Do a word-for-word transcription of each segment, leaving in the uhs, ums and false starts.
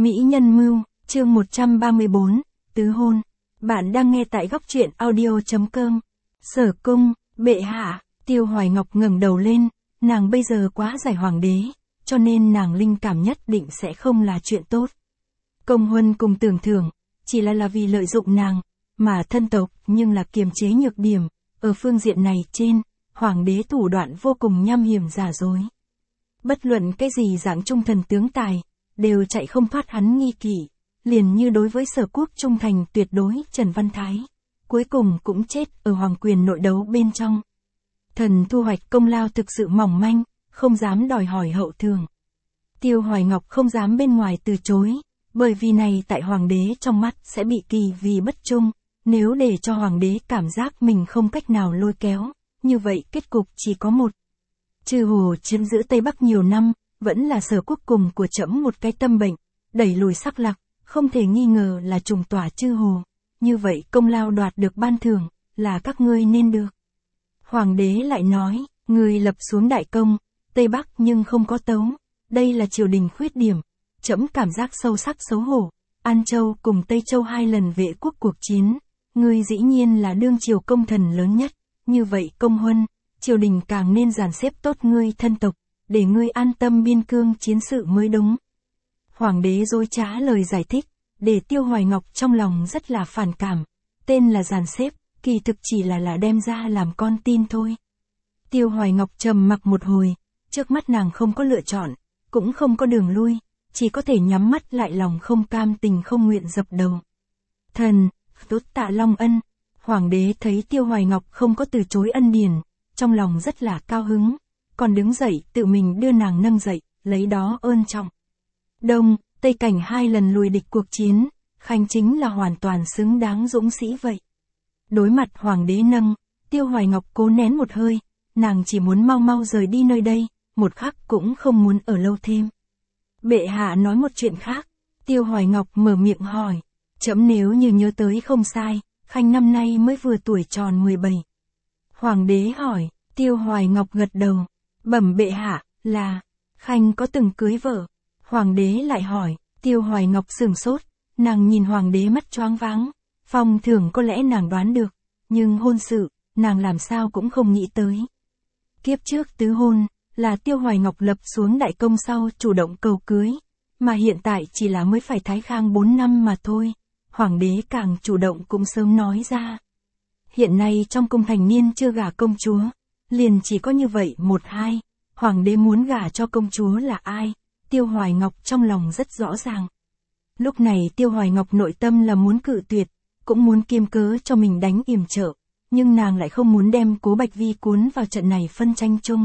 Mỹ nhân mưu, chương một trăm ba mươi bốn, tứ hôn. Bạn đang nghe tại góc truyện audio.com. Sở cung, bệ hạ, Tiêu Hoài Ngọc ngẩng đầu lên, nàng bây giờ quá giải hoàng đế, cho nên nàng linh cảm nhất định sẽ không là chuyện tốt. Công huân cùng tưởng thưởng, chỉ là là vì lợi dụng nàng, mà thân tộc nhưng là kiềm chế nhược điểm, ở phương diện này trên, hoàng đế thủ đoạn vô cùng nham hiểm giả dối. Bất luận cái gì dạng trung thần tướng tài, đều chạy không thoát hắn nghi kỵ, liền như đối với Sở Quốc trung thành tuyệt đối Trần Văn Thái, cuối cùng cũng chết ở hoàng quyền nội đấu bên trong. Thần thu hoạch công lao thực sự mỏng manh, không dám đòi hỏi hậu thường. Tiêu Hoài Ngọc không dám bên ngoài từ chối, bởi vì này tại hoàng đế trong mắt sẽ bị kỳ vì bất trung, nếu để cho hoàng đế cảm giác mình không cách nào lôi kéo, như vậy kết cục chỉ có một. Chư Hồ chiếm giữ Tây Bắc nhiều năm, vẫn là Sở Quốc cùng của trẫm một cái tâm bệnh, đẩy lùi Sắc Lạc, không thể nghi ngờ là trùng tỏa Chư Hồ, như vậy công lao đoạt được ban thưởng, là các ngươi nên được. Hoàng đế lại nói, người lập xuống đại công, Tây Bắc nhưng không có tấu, đây là triều đình khuyết điểm, trẫm cảm giác sâu sắc xấu hổ. An Châu cùng Tây Châu hai lần vệ quốc cuộc chiến, ngươi dĩ nhiên là đương triều công thần lớn nhất, như vậy công huân, triều đình càng nên dàn xếp tốt ngươi thân tộc, để ngươi an tâm biên cương chiến sự mới đúng. Hoàng đế dối trá lời giải thích, để Tiêu Hoài Ngọc trong lòng rất là phản cảm, tên là dàn xếp, kỳ thực chỉ là là đem ra làm con tin thôi. Tiêu Hoài Ngọc trầm mặc một hồi, trước mắt nàng không có lựa chọn, cũng không có đường lui, chỉ có thể nhắm mắt lại lòng không cam tình không nguyện dập đầu. Thần, tốt tạ long ân. Hoàng đế thấy Tiêu Hoài Ngọc không có từ chối ân điển, trong lòng rất là cao hứng, còn đứng dậy tự mình đưa nàng nâng dậy, lấy đó ơn trọng. Đông, Tây cảnh hai lần lùi địch cuộc chiến, Khanh chính là hoàn toàn xứng đáng dũng sĩ vậy. Đối mặt hoàng đế nâng, Tiêu Hoài Ngọc cố nén một hơi, nàng chỉ muốn mau mau rời đi nơi đây, một khắc cũng không muốn ở lâu thêm. Bệ hạ nói một chuyện khác, Tiêu Hoài Ngọc mở miệng hỏi, trẫm nếu như nhớ tới không sai, Khanh năm nay mới vừa tuổi tròn mười bảy. Hoàng đế hỏi, Tiêu Hoài Ngọc gật đầu, bẩm bệ hạ, là, Khanh có từng cưới vợ. Hoàng đế lại hỏi, Tiêu Hoài Ngọc sửng sốt, nàng nhìn hoàng đế mắt choáng váng, phong thường có lẽ nàng đoán được, nhưng hôn sự, nàng làm sao cũng không nghĩ tới. Kiếp trước tứ hôn, là Tiêu Hoài Ngọc lập xuống đại công sau chủ động cầu cưới, mà hiện tại chỉ là mới phải thái khang bốn năm mà thôi, hoàng đế càng chủ động cũng sớm nói ra. Hiện nay trong cung thành niên chưa gả công chúa, liền chỉ có như vậy một hai, hoàng đế muốn gả cho công chúa là ai, Tiêu Hoài Ngọc trong lòng rất rõ ràng. Lúc này Tiêu Hoài Ngọc nội tâm là muốn cự tuyệt, cũng muốn kiêm cớ cho mình đánh yểm trợ, nhưng nàng lại không muốn đem Cố Bạch Vi cuốn vào trận này phân tranh chung.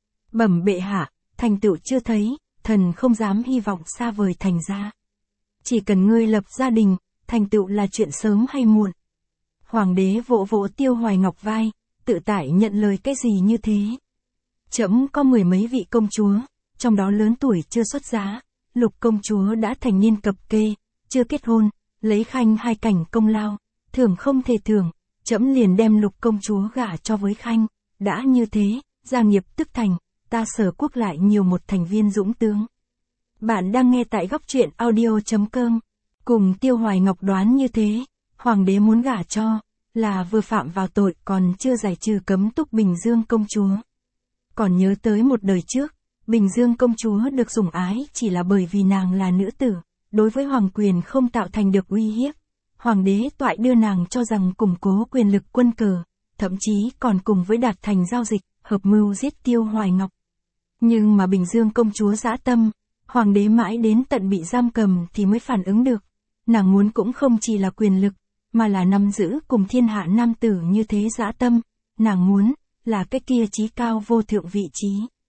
Bẩm bệ hạ, thành tựu chưa thấy, thần không dám hy vọng xa vời thành ra. Chỉ cần ngươi lập gia đình, thành tựu là chuyện sớm hay muộn. Hoàng đế vỗ vỗ Tiêu Hoài Ngọc vai, tự tại nhận lời cái gì như thế. Trẫm có mười mấy vị công chúa, trong đó lớn tuổi chưa xuất giá, Lục công chúa đã thành niên cập kê, chưa kết hôn, lấy Khanh hai cảnh công lao, thưởng không thể thưởng, trẫm liền đem Lục công chúa gả cho với Khanh, đã như thế, gia nghiệp tức thành, ta Sở Quốc lại nhiều một thành viên dũng tướng. Bạn đang nghe tại góc truyện audio.com. Cùng Tiêu Hoài Ngọc đoán như thế, hoàng đế muốn gả cho, là vừa phạm vào tội còn chưa giải trừ cấm túc Bình Dương công chúa. Còn nhớ tới một đời trước, Bình Dương công chúa được sủng ái chỉ là bởi vì nàng là nữ tử, đối với hoàng quyền không tạo thành được uy hiếp. Hoàng đế toại đưa nàng cho rằng củng cố quyền lực quân cờ, thậm chí còn cùng với đạt thành giao dịch, hợp mưu giết Tiêu Hoài Ngọc. Nhưng mà Bình Dương công chúa dã tâm, hoàng đế mãi đến tận bị giam cầm thì mới phản ứng được. Nàng muốn cũng không chỉ là quyền lực, mà là nắm giữ cùng thiên hạ nam tử như thế dã tâm, nàng muốn, là cái kia chí cao vô thượng vị trí.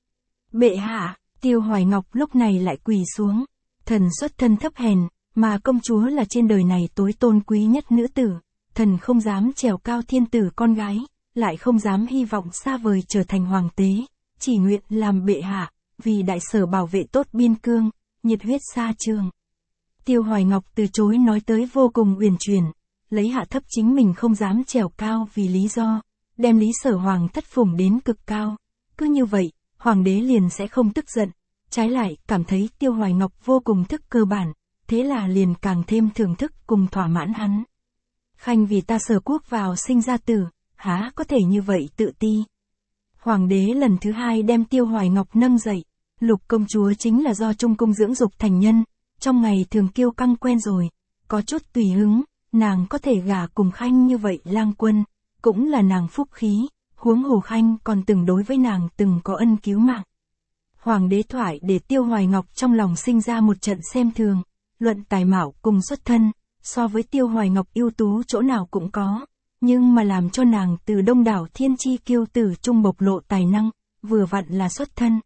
Bệ hạ, Tiêu Hoài Ngọc lúc này lại quỳ xuống, thần xuất thân thấp hèn, mà công chúa là trên đời này tối tôn quý nhất nữ tử, thần không dám trèo cao thiên tử con gái, lại không dám hy vọng xa vời trở thành hoàng tế, chỉ nguyện làm bệ hạ, vì đại sở bảo vệ tốt biên cương, nhiệt huyết xa trường. Tiêu Hoài Ngọc từ chối nói tới vô cùng uyển chuyển, lấy hạ thấp chính mình không dám trèo cao vì lý do, đem Lý Sở Hoàng thất phủng đến cực cao, cứ như vậy, hoàng đế liền sẽ không tức giận, trái lại cảm thấy Tiêu Hoài Ngọc vô cùng thức cơ bản, thế là liền càng thêm thưởng thức cùng thỏa mãn hắn. Khanh vì ta Sở quốc vào sinh ra tử, há có thể như vậy tự ti. Hoàng đế lần thứ hai đem Tiêu Hoài Ngọc nâng dậy, Lục công chúa chính là do Trung cung dưỡng dục thành nhân, trong ngày thường kiêu căng quen rồi, có chút tùy hứng, nàng có thể gả cùng Khanh như vậy lang quân, cũng là nàng phúc khí, huống hồ Khanh còn từng đối với nàng từng có ân cứu mạng. Hoàng đế thoại để Tiêu Hoài Ngọc trong lòng sinh ra một trận xem thường, luận tài mạo cùng xuất thân, so với Tiêu Hoài Ngọc ưu tú chỗ nào cũng có, nhưng mà làm cho nàng từ đông đảo thiên chi kiêu tử trung bộc lộ tài năng, vừa vặn là xuất thân.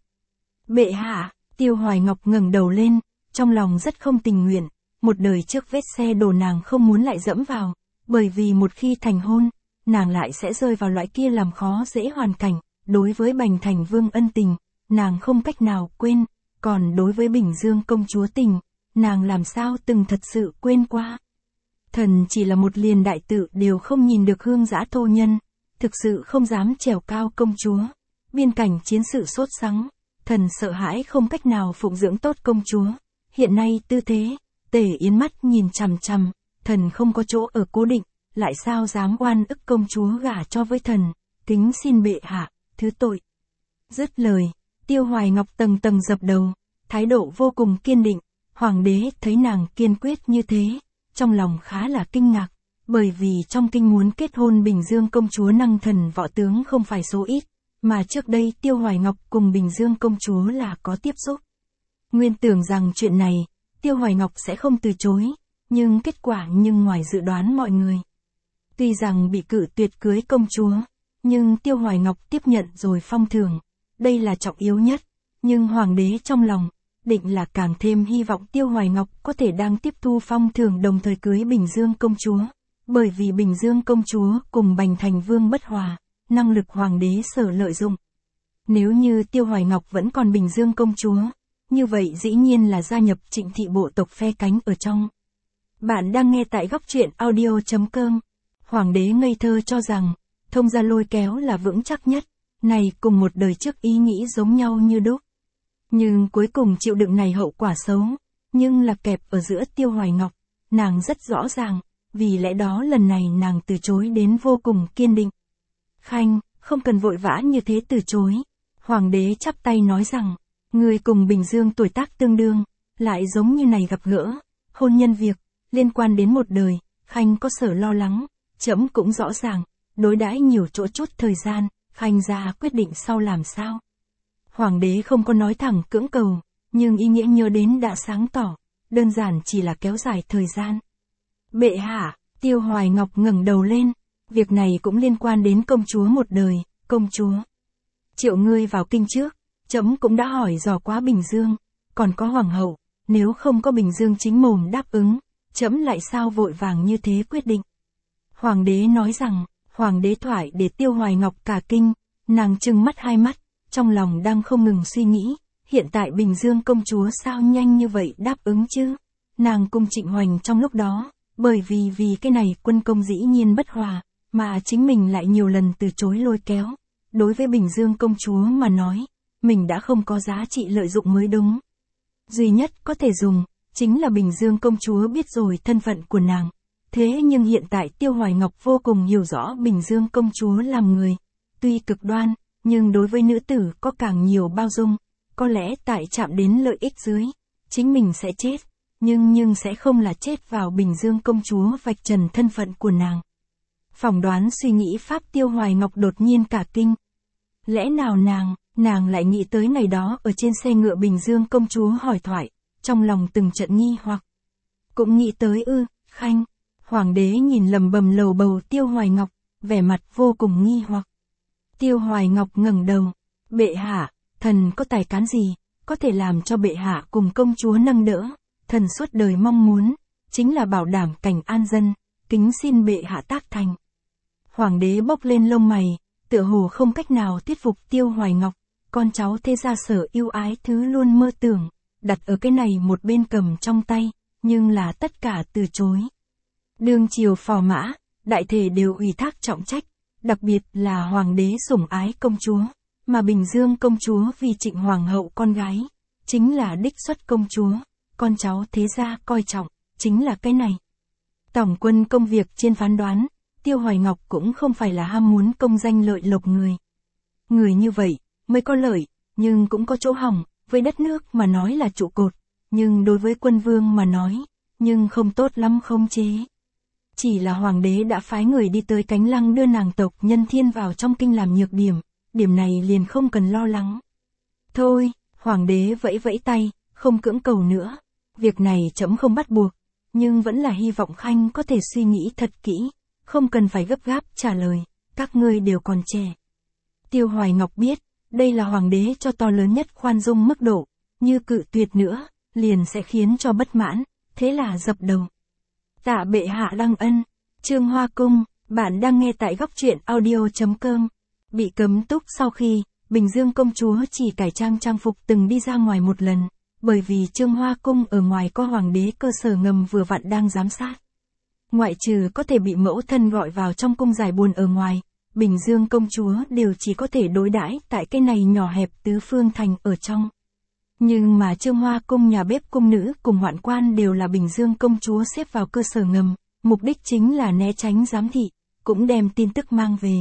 Bệ hạ, Tiêu Hoài Ngọc ngẩng đầu lên, trong lòng rất không tình nguyện, một đời trước vết xe đổ nàng không muốn lại dẫm vào, bởi vì một khi thành hôn, nàng lại sẽ rơi vào loại kia làm khó dễ hoàn cảnh, đối với Bành Thành Vương ân tình, nàng không cách nào quên, còn đối với Bình Dương công chúa tình, nàng làm sao từng thật sự quên qua. Thần chỉ là một liền đại tự đều không nhìn được hương dã thô nhân, thực sự không dám trèo cao công chúa, biên cảnh chiến sự sốt sắng, thần sợ hãi không cách nào phụng dưỡng tốt công chúa, hiện nay tư thế, Tề Yến mắt nhìn chằm chằm, thần không có chỗ ở cố định, lại sao dám oan ức công chúa gả cho với thần, kính xin bệ hạ, thứ tội. Dứt lời, Tiêu Hoài Ngọc tầng tầng dập đầu, thái độ vô cùng kiên định, hoàng đế thấy nàng kiên quyết như thế, trong lòng khá là kinh ngạc, bởi vì trong kinh muốn kết hôn Bình Dương công chúa năng thần võ tướng không phải số ít, mà trước đây Tiêu Hoài Ngọc cùng Bình Dương công chúa là có tiếp xúc. Nguyên tưởng rằng chuyện này, Tiêu Hoài Ngọc sẽ không từ chối, nhưng kết quả nhưng ngoài dự đoán mọi người. Tuy rằng bị cự tuyệt cưới công chúa, nhưng Tiêu Hoài Ngọc tiếp nhận rồi phong thưởng, đây là trọng yếu nhất, nhưng hoàng đế trong lòng, định là càng thêm hy vọng Tiêu Hoài Ngọc có thể đang tiếp thu phong thưởng đồng thời cưới Bình Dương công chúa, bởi vì Bình Dương công chúa cùng Bành Thành Vương bất hòa, năng lực hoàng đế sở lợi dụng. Nếu như Tiêu Hoài Ngọc vẫn còn Bình Dương công chúa, như vậy dĩ nhiên là gia nhập Trịnh thị bộ tộc phe cánh ở trong. Bạn đang nghe tại góc truyện audio chấm com. Hoàng đế ngây thơ cho rằng, thông gia lôi kéo là vững chắc nhất, này cùng một đời trước ý nghĩ giống nhau như đúc. Nhưng cuối cùng chịu đựng này hậu quả xấu, nhưng là kẹp ở giữa Tiêu Hoài Ngọc, nàng rất rõ ràng, vì lẽ đó lần này nàng từ chối đến vô cùng kiên định. Khanh, không cần vội vã như thế từ chối. Hoàng đế chắp tay nói rằng, người cùng Bình Dương tuổi tác tương đương, lại giống như này gặp gỡ, hôn nhân việc, liên quan đến một đời, Khanh có sở lo lắng, trẫm cũng rõ ràng, đối đãi nhiều chỗ chút thời gian, Khanh ra quyết định sau làm sao. Hoàng đế không có nói thẳng cưỡng cầu, nhưng ý nghĩa nhớ đến đã sáng tỏ, đơn giản chỉ là kéo dài thời gian. Bệ hạ, Tiêu Hoài Ngọc ngẩng đầu lên, việc này cũng liên quan đến công chúa một đời, công chúa. Triệu ngươi vào kinh trước, trẫm cũng đã hỏi dò quá Bình Dương, còn có hoàng hậu, nếu không có Bình Dương chính mồm đáp ứng, trẫm lại sao vội vàng như thế quyết định. Hoàng đế nói rằng, hoàng đế thoại để Tiêu Hoài Ngọc cả kinh, nàng trừng mắt hai mắt, trong lòng đang không ngừng suy nghĩ, hiện tại Bình Dương công chúa sao nhanh như vậy đáp ứng chứ, nàng cùng Trịnh Hoành trong lúc đó, bởi vì vì cái này quân công dĩ nhiên bất hòa, mà chính mình lại nhiều lần từ chối lôi kéo, đối với Bình Dương công chúa mà nói, mình đã không có giá trị lợi dụng mới đúng. Duy nhất có thể dùng, chính là Bình Dương công chúa biết rồi thân phận của nàng. Thế nhưng hiện tại Tiêu Hoài Ngọc vô cùng hiểu rõ Bình Dương công chúa làm người. Tuy cực đoan, nhưng đối với nữ tử có càng nhiều bao dung. Có lẽ tại chạm đến lợi ích dưới, chính mình sẽ chết. Nhưng nhưng sẽ không là chết vào Bình Dương công chúa vạch trần thân phận của nàng. Phỏng đoán suy nghĩ pháp Tiêu Hoài Ngọc đột nhiên cả kinh. Lẽ nào nàng, nàng lại nghĩ tới ngày đó ở trên xe ngựa Bình Dương công chúa hỏi thoại, trong lòng từng trận nghi hoặc. Cũng nghĩ tới ư, Khanh. Hoàng đế nhìn lầm bầm lầu bầu Tiêu Hoài Ngọc, vẻ mặt vô cùng nghi hoặc. Tiêu Hoài Ngọc ngẩng đầu, bệ hạ, thần có tài cán gì, có thể làm cho bệ hạ cùng công chúa nâng đỡ, thần suốt đời mong muốn, chính là bảo đảm cảnh an dân, kính xin bệ hạ tác thành. Hoàng đế bốc lên lông mày, tựa hồ không cách nào thuyết phục Tiêu Hoài Ngọc, con cháu thế gia sở yêu ái thứ luôn mơ tưởng, đặt ở cái này một bên cầm trong tay, nhưng là tất cả từ chối. Đương triều phò mã, đại thể đều ủy thác trọng trách, đặc biệt là hoàng đế sủng ái công chúa, mà Bình Dương công chúa vì Trịnh hoàng hậu con gái, chính là đích xuất công chúa, con cháu thế gia coi trọng, chính là cái này. Tổng quân công việc trên phán đoán, Tiêu Hoài Ngọc cũng không phải là ham muốn công danh lợi lộc người. Người như vậy, mới có lợi, nhưng cũng có chỗ hỏng, với đất nước mà nói là trụ cột, nhưng đối với quân vương mà nói, nhưng không tốt lắm không chế. Chỉ là hoàng đế đã phái người đi tới Cánh Lăng đưa nàng tộc Nhân Thiên vào trong kinh làm nhược điểm, điểm này liền không cần lo lắng. Thôi, hoàng đế vẫy vẫy tay, không cưỡng cầu nữa, việc này trẫm không bắt buộc, nhưng vẫn là hy vọng Khanh có thể suy nghĩ thật kỹ, không cần phải gấp gáp trả lời, các ngươi đều còn trẻ. Tiêu Hoài Ngọc biết, đây là hoàng đế cho to lớn nhất khoan dung mức độ, như cự tuyệt nữa, liền sẽ khiến cho bất mãn, thế là dập đầu. Tạ bệ hạ đăng ân, Trương Hoa Cung, bạn đang nghe tại góc truyện audio chấm com. Bị cấm túc sau khi, Bình Dương công chúa chỉ cải trang trang phục từng đi ra ngoài một lần, bởi vì Trương Hoa Cung ở ngoài có hoàng đế cơ sở ngầm vừa vặn đang giám sát. Ngoại trừ có thể bị mẫu thân gọi vào trong cung giải buồn ở ngoài, Bình Dương công chúa đều chỉ có thể đối đãi tại cái này nhỏ hẹp tứ phương thành ở trong. Nhưng mà Trương Hoa Cung nhà bếp cung nữ cùng hoạn quan đều là Bình Dương công chúa xếp vào cơ sở ngầm, mục đích chính là né tránh giám thị, cũng đem tin tức mang về.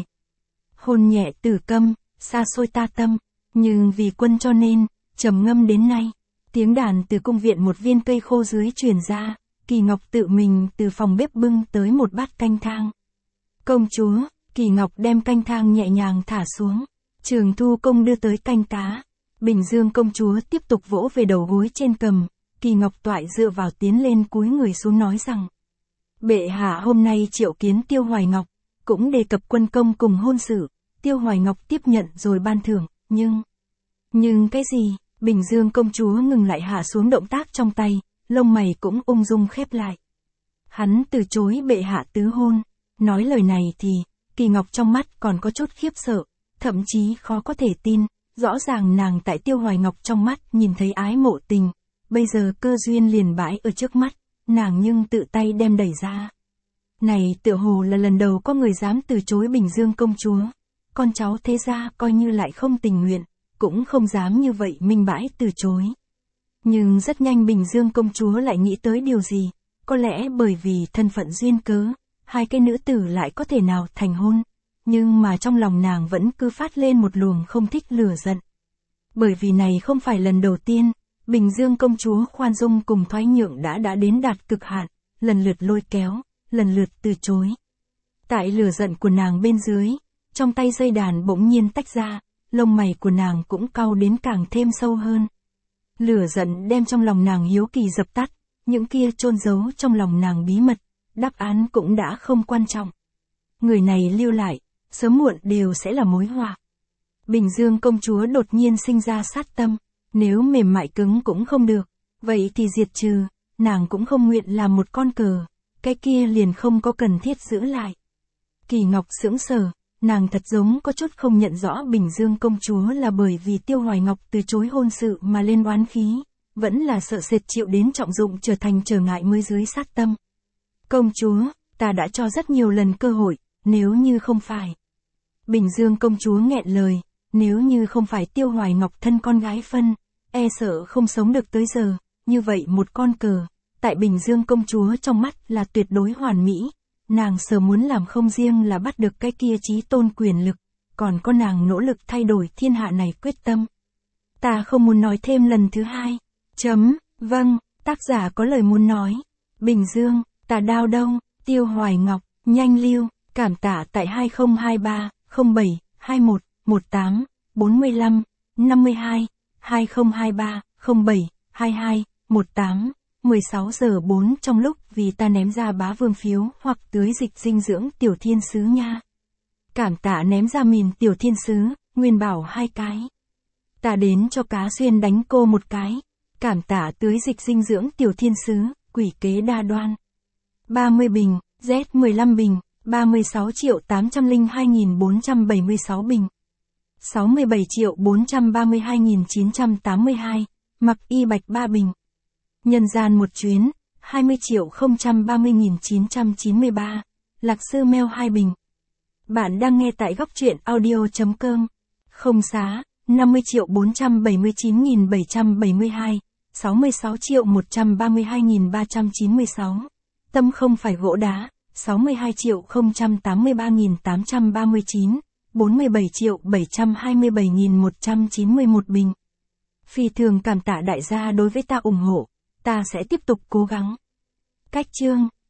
Hôn nhẹ tử câm, xa xôi ta tâm, nhưng vì quân cho nên, trầm ngâm đến nay, tiếng đàn từ cung viện một viên cây khô dưới truyền ra, Kỳ Ngọc tự mình từ phòng bếp bưng tới một bát canh thang. Công chúa, Kỳ Ngọc đem canh thang nhẹ nhàng thả xuống, Trường Thu Công đưa tới canh cá. Bình Dương công chúa tiếp tục vỗ về đầu gối trên cầm, Kỳ Ngọc toại dựa vào tiến lên cúi người xuống nói rằng. Bệ hạ hôm nay triệu kiến Tiêu Hoài Ngọc, cũng đề cập quân công cùng hôn sự, Tiêu Hoài Ngọc tiếp nhận rồi ban thưởng, nhưng... Nhưng cái gì? Bình Dương công chúa ngừng lại hạ xuống động tác trong tay, lông mày cũng ung dung khép lại. Hắn từ chối bệ hạ tứ hôn, nói lời này thì, Kỳ Ngọc trong mắt còn có chút khiếp sợ, thậm chí khó có thể tin. Rõ ràng nàng tại Tiêu Hoài Ngọc trong mắt nhìn thấy ái mộ tình, bây giờ cơ duyên liền bãi ở trước mắt, nàng nhưng tự tay đem đẩy ra. Này tựa hồ là lần đầu có người dám từ chối Bình Dương công chúa, con cháu thế gia coi như lại không tình nguyện, cũng không dám như vậy minh bãi từ chối. Nhưng rất nhanh Bình Dương công chúa lại nghĩ tới điều gì, có lẽ bởi vì thân phận duyên cớ, hai cái nữ tử lại có thể nào thành hôn. Nhưng mà trong lòng nàng vẫn cứ phát lên một luồng không thích lửa giận. Bởi vì này không phải lần đầu tiên, Bình Dương công chúa khoan dung cùng thoái nhượng đã đã đến đạt cực hạn, lần lượt lôi kéo, lần lượt từ chối. Tại lửa giận của nàng bên dưới, trong tay dây đàn bỗng nhiên tách ra, lông mày của nàng cũng cau đến càng thêm sâu hơn. Lửa giận đem trong lòng nàng hiếu kỳ dập tắt, những kia chôn giấu trong lòng nàng bí mật, đáp án cũng đã không quan trọng. Người này lưu lại, sớm muộn đều sẽ là mối họa. Bình Dương công chúa đột nhiên sinh ra sát tâm, nếu mềm mại cứng cũng không được, vậy thì diệt trừ, nàng cũng không nguyện làm một con cờ, cái kia liền không có cần thiết giữ lại. Kỳ Ngọc sững sờ, nàng thật giống có chút không nhận rõ Bình Dương công chúa là bởi vì Tiêu Hoài Ngọc từ chối hôn sự mà lên oán khí, vẫn là sợ sệt chịu đến trọng dụng trở thành trở ngại mới dưới sát tâm. Công chúa, ta đã cho rất nhiều lần cơ hội, nếu như không phải. Bình Dương công chúa nghẹn lời, nếu như không phải Tiêu Hoài Ngọc thân con gái phân, e sợ không sống được tới giờ, như vậy một con cờ, tại Bình Dương công chúa trong mắt là tuyệt đối hoàn mỹ, nàng sợ muốn làm không riêng là bắt được cái kia chí tôn quyền lực, còn có nàng nỗ lực thay đổi thiên hạ này quyết tâm. Ta không muốn nói thêm lần thứ hai. Chấm, vâng, tác giả có lời muốn nói. Bình Dương, ta đao đông, Tiêu Hoài Ngọc, nhanh lưu, cảm tạ tại hai không hai ba, không bảy, hai mốt, một tám, bốn lăm, năm hai, hai không hai ba, không bảy, hai hai, một tám, mười sáu giờ bốn trong lúc vì ta ném ra bá vương phiếu hoặc tưới dịch dinh dưỡng tiểu thiên sứ nha. Cảm tạ ném ra mìn tiểu thiên sứ, Nguyên Bảo hai cái. Ta đến cho cá xuyên đánh cô một cái. Cảm tạ tưới dịch dinh dưỡng tiểu thiên sứ, quỷ kế đa đoan. ba mươi bình, Z mười lăm bình, ba mươi sáu triệu tám trăm lẻ hai nghìn bốn trăm bảy mươi sáu bình. sáu mươi bảy triệu bốn trăm ba mươi hai nghìn chín trăm tám mươi hai, Mặc Y Bạch ba bình. Nhân gian một chuyến, hai mươi triệu không trăm ba mươi nghìn chín trăm chín mươi ba, Lạc Sư Mèo hai bình. Bạn đang nghe tại góc truyện audio chấm com. Không xá, năm mươi triệu bốn trăm bảy mươi chín nghìn bảy trăm bảy mươi hai, sáu mươi sáu triệu một trăm ba mươi hai nghìn ba trăm chín mươi sáu. Tâm không phải gỗ đá, sáu mươi hai triệu không trăm tám mươi ba nghìn tám trăm ba mươi chín, bốn mươi bảy triệu bảy trăm hai mươi bảy nghìn một trăm chín mươi mốt bình. Phi thường cảm tạ đại gia đối với ta ủng hộ, ta sẽ tiếp tục cố gắng. Cách chương